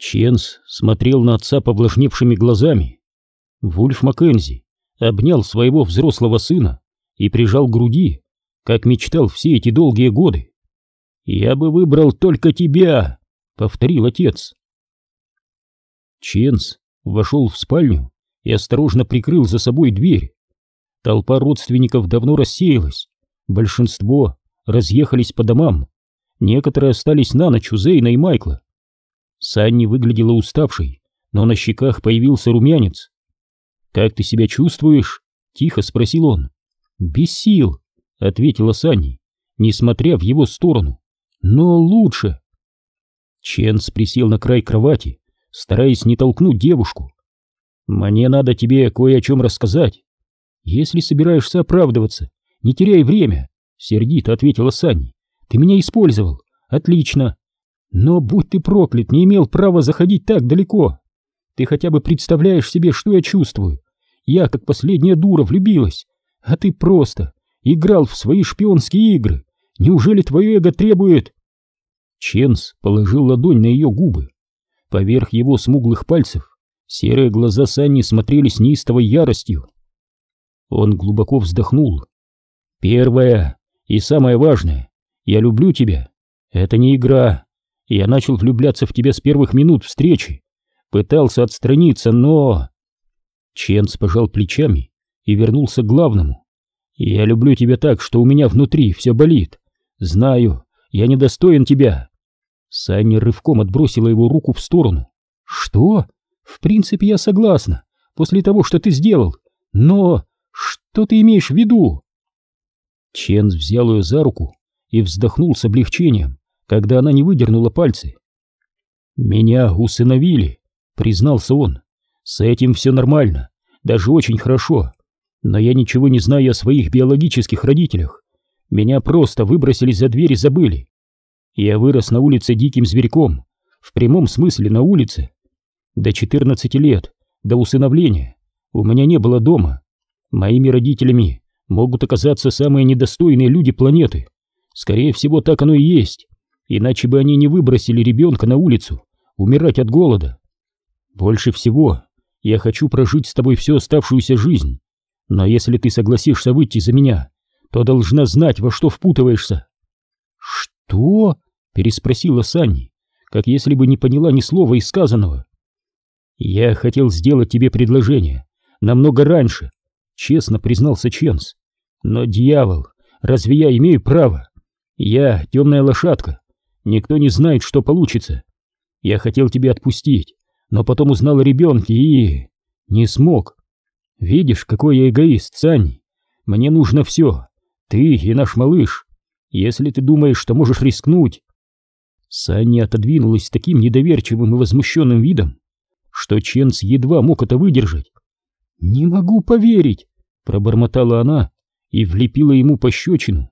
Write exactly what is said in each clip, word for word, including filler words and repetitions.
Ченс смотрел на отца повлажневшими глазами. Вульф Маккензи обнял своего взрослого сына и прижал к груди, как мечтал все эти долгие годы. «Я бы выбрал только тебя», — повторил отец. Ченс вошел в спальню и осторожно прикрыл за собой дверь. Толпа родственников давно рассеялась, большинство разъехались по домам, некоторые остались на ночь у Зейна и Майкла. Санни выглядела уставшей, но на щеках появился румянец. «Как ты себя чувствуешь?» — тихо спросил он. «Без сил», — ответила Санни, несмотря в его сторону. «Но лучше». Ченс присел на край кровати, стараясь не толкнуть девушку. «Мне надо тебе кое о чем рассказать. Если собираешься оправдываться, не теряй время», — сердито ответила Санни. «Ты меня использовал. Отлично. Но, будь ты проклят, не имел права заходить так далеко. Ты хотя бы представляешь себе, что я чувствую? Я, как последняя дура, влюбилась, а ты просто играл в свои шпионские игры. Неужели твое эго требует...» Ченс положил ладонь на ее губы. Поверх его смуглых пальцев серые глаза Санни смотрели с неистовой яростью. Он глубоко вздохнул. «Первое и самое важное, я люблю тебя. Это не игра. Я начал влюбляться в тебя с первых минут встречи. Пытался отстраниться, но...» Ченс пожал плечами и вернулся к главному. «Я люблю тебя так, что у меня внутри все болит. Знаю, я недостоин тебя». Санни рывком отбросила его руку в сторону. «Что? В принципе, я согласна, после того, что ты сделал. Но что ты имеешь в виду?» Ченс взял ее за руку и вздохнул с облегчением, когда она не выдернула пальцы. «Меня усыновили», — признался он. «С этим все нормально, даже очень хорошо. Но я ничего не знаю о своих биологических родителях. Меня просто выбросили за дверь и забыли. Я вырос на улице диким зверьком, в прямом смысле на улице. До четырнадцати лет, до усыновления, у меня не было дома. Моими родителями могут оказаться самые недостойные люди планеты. Скорее всего, так оно и есть. Иначе бы они не выбросили ребенка на улицу, умирать от голода. Больше всего я хочу прожить с тобой всю оставшуюся жизнь. Но если ты согласишься выйти за меня, то должна знать, во что впутываешься». «Что?» — переспросила Санни, как если бы не поняла ни слова из сказанного. «Я хотел сделать тебе предложение намного раньше», — честно признался Ченс. «Но, дьявол, разве я имею право? Я темная лошадка, никто не знает, что получится. Я хотел тебя отпустить, но потом узнал о ребенке и... не смог. Видишь, какой я эгоист, Санни. Мне нужно все, ты и наш малыш. Если ты думаешь, что можешь рискнуть...» Санни отодвинулась с таким недоверчивым и возмущенным видом, что Ченс едва мог это выдержать. «Не могу поверить», — пробормотала она и влепила ему пощечину.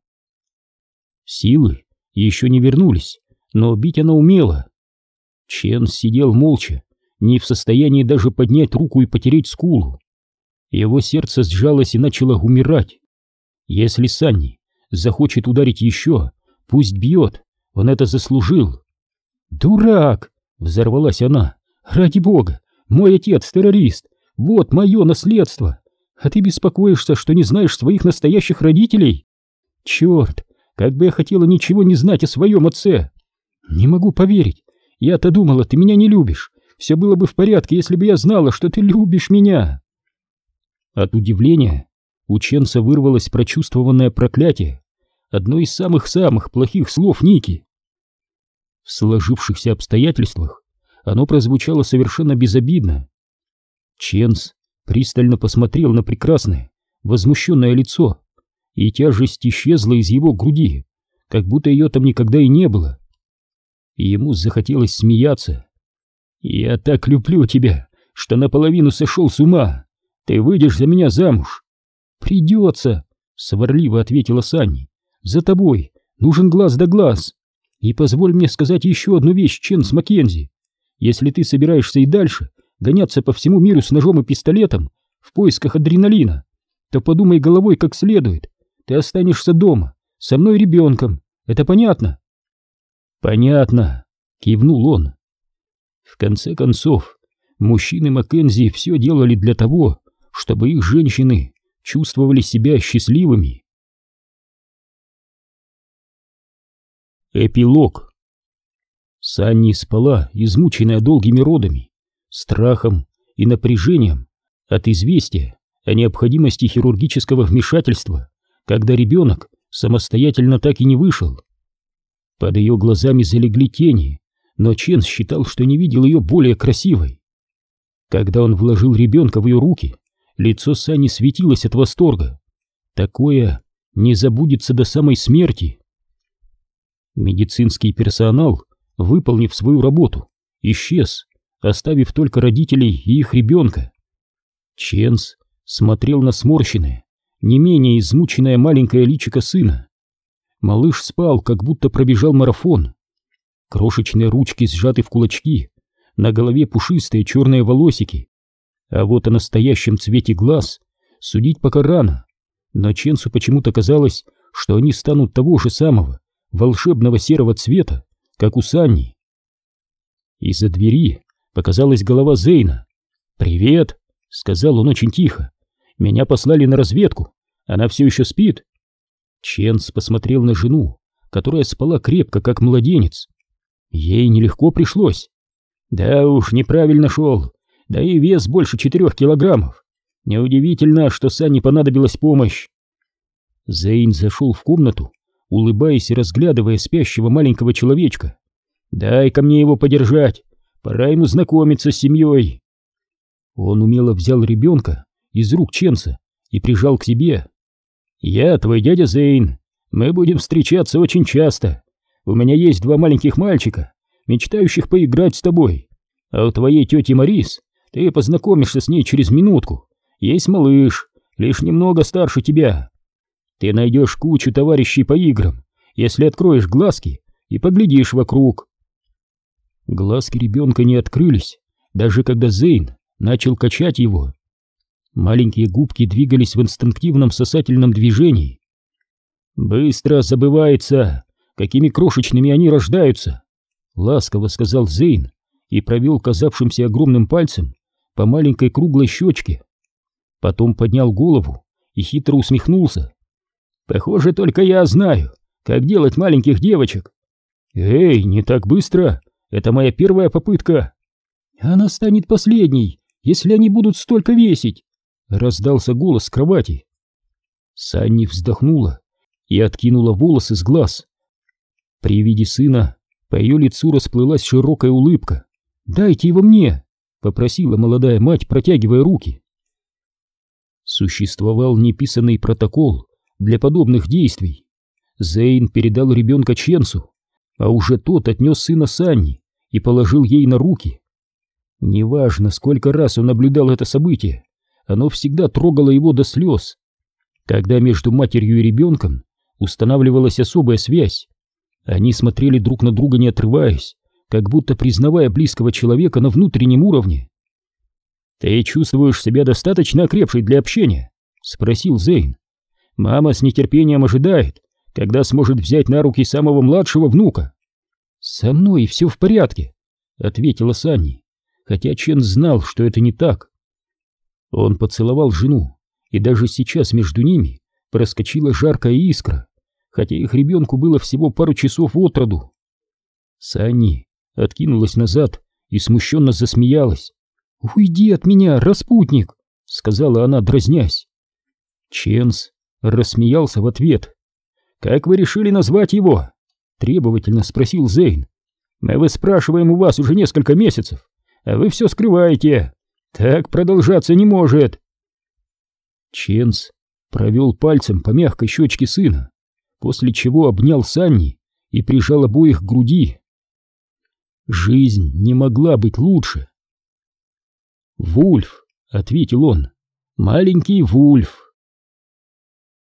Силы еще не вернулись, но бить она умела. Ченс сидел молча, не в состоянии даже поднять руку и потереть скулу. Его сердце сжалось и начало умирать. Если Санни захочет ударить еще, пусть бьет, он это заслужил. «Дурак!» — взорвалась она. «Ради бога, мой отец террорист, вот мое наследство, а ты беспокоишься, что не знаешь своих настоящих родителей? Черт, как бы я хотела ничего не знать о своем отце! Не могу поверить, я-то думала, ты меня не любишь, все было бы в порядке, если бы я знала, что ты любишь меня!» От удивления у Ченса вырвалось прочувствованное проклятие, одно из самых-самых плохих слов Ники. В сложившихся обстоятельствах оно прозвучало совершенно безобидно. Ченс пристально посмотрел на прекрасное, возмущенное лицо, и тяжесть исчезла из его груди, как будто ее там никогда и не было. Ему захотелось смеяться. «Я так люблю тебя, что наполовину сошел с ума. Ты выйдешь за меня замуж?» «Придется», — сварливо ответила Санни. «За тобой нужен глаз да глаз. И позволь мне сказать еще одну вещь, Ченс Маккензи. Если ты собираешься и дальше гоняться по всему миру с ножом и пистолетом в поисках адреналина, то подумай головой как следует. Ты останешься дома, со мной ребенком. Это понятно?» «Понятно», — кивнул он. В конце концов, мужчины Маккензи все делали для того, чтобы их женщины чувствовали себя счастливыми. Эпилог. Санни спала, измученная долгими родами, страхом и напряжением от известия о необходимости хирургического вмешательства, когда ребенок самостоятельно так и не вышел. Под ее глазами залегли тени, но Чен считал, что не видел ее более красивой. Когда он вложил ребенка в ее руки, лицо Санни светилось от восторга. Такое не забудется до самой смерти. Медицинский персонал, выполнив свою работу, исчез, оставив только родителей и их ребенка. Ченс смотрел на сморщенное, не менее измученное маленькое личико сына. Малыш спал, как будто пробежал марафон. Крошечные ручки сжаты в кулачки, на голове пушистые черные волосики. А вот о настоящем цвете глаз судить пока рано, но Ченсу почему-то казалось, что они станут того же самого волшебного серого цвета, как у Санни. Из-за двери показалась голова Зейна. «Привет», — сказал он очень тихо. «Меня послали на разведку. Она все еще спит?» Ченс посмотрел на жену, которая спала крепко, как младенец. Ей нелегко пришлось. «Да уж, неправильно шел. Да и вес больше четырех килограммов. Неудивительно, что Санни понадобилась помощь». Зейн зашел в комнату, улыбаясь и разглядывая спящего маленького человечка. «Дай-ка мне его подержать, пора ему знакомиться с семьей». Он умело взял ребенка из рук Ченса и прижал к себе. «Я твой дядя Зейн, мы будем встречаться очень часто. У меня есть два маленьких мальчика, мечтающих поиграть с тобой. А у твоей тети Марис, ты познакомишься с ней через минутку, есть малыш, лишь немного старше тебя. Ты найдешь кучу товарищей по играм, если откроешь глазки и поглядишь вокруг». Глазки ребенка не открылись, даже когда Зейн начал качать его. Маленькие губки двигались в инстинктивном сосательном движении. «Быстро забывается, какими крошечными они рождаются», — ласково сказал Зейн и провел казавшимся огромным пальцем по маленькой круглой щечке. Потом поднял голову и хитро усмехнулся. «Похоже, только я знаю, как делать маленьких девочек». «Эй, не так быстро, это моя первая попытка». «Она станет последней, если они будут столько весить», — раздался голос с кровати. Санни вздохнула и откинула волосы с глаз. При виде сына по ее лицу расплылась широкая улыбка. «Дайте его мне», — попросила молодая мать, протягивая руки. Существовал неписанный протокол для подобных действий. Зейн передал ребенка Ченсу, а уже тот отнес сына Санни и положил ей на руки. Неважно, сколько раз он наблюдал это событие, оно всегда трогало его до слез. Когда между матерью и ребенком устанавливалась особая связь, они смотрели друг на друга не отрываясь, как будто признавая близкого человека на внутреннем уровне. «Ты чувствуешь себя достаточно окрепшей для общения?» — спросил Зейн. «Мама с нетерпением ожидает, когда сможет взять на руки самого младшего внука». «Со мной все в порядке», — ответила Санни, хотя Чен знал, что это не так. Он поцеловал жену, и даже сейчас между ними проскочила жаркая искра, хотя их ребенку было всего пару часов от роду. Санни откинулась назад и смущенно засмеялась. «Уйди от меня, распутник!» — сказала она, дразнясь. Ченс рассмеялся в ответ. «Как вы решили назвать его?» — требовательно спросил Зейн. «Мы выспрашиваем у вас уже несколько месяцев, а вы все скрываете. Так продолжаться не может». Ченс провел пальцем по мягкой щечке сына, после чего обнял Санни и прижал обоих к груди. Жизнь не могла быть лучше. «Вульф», — ответил он, — «маленький Вульф».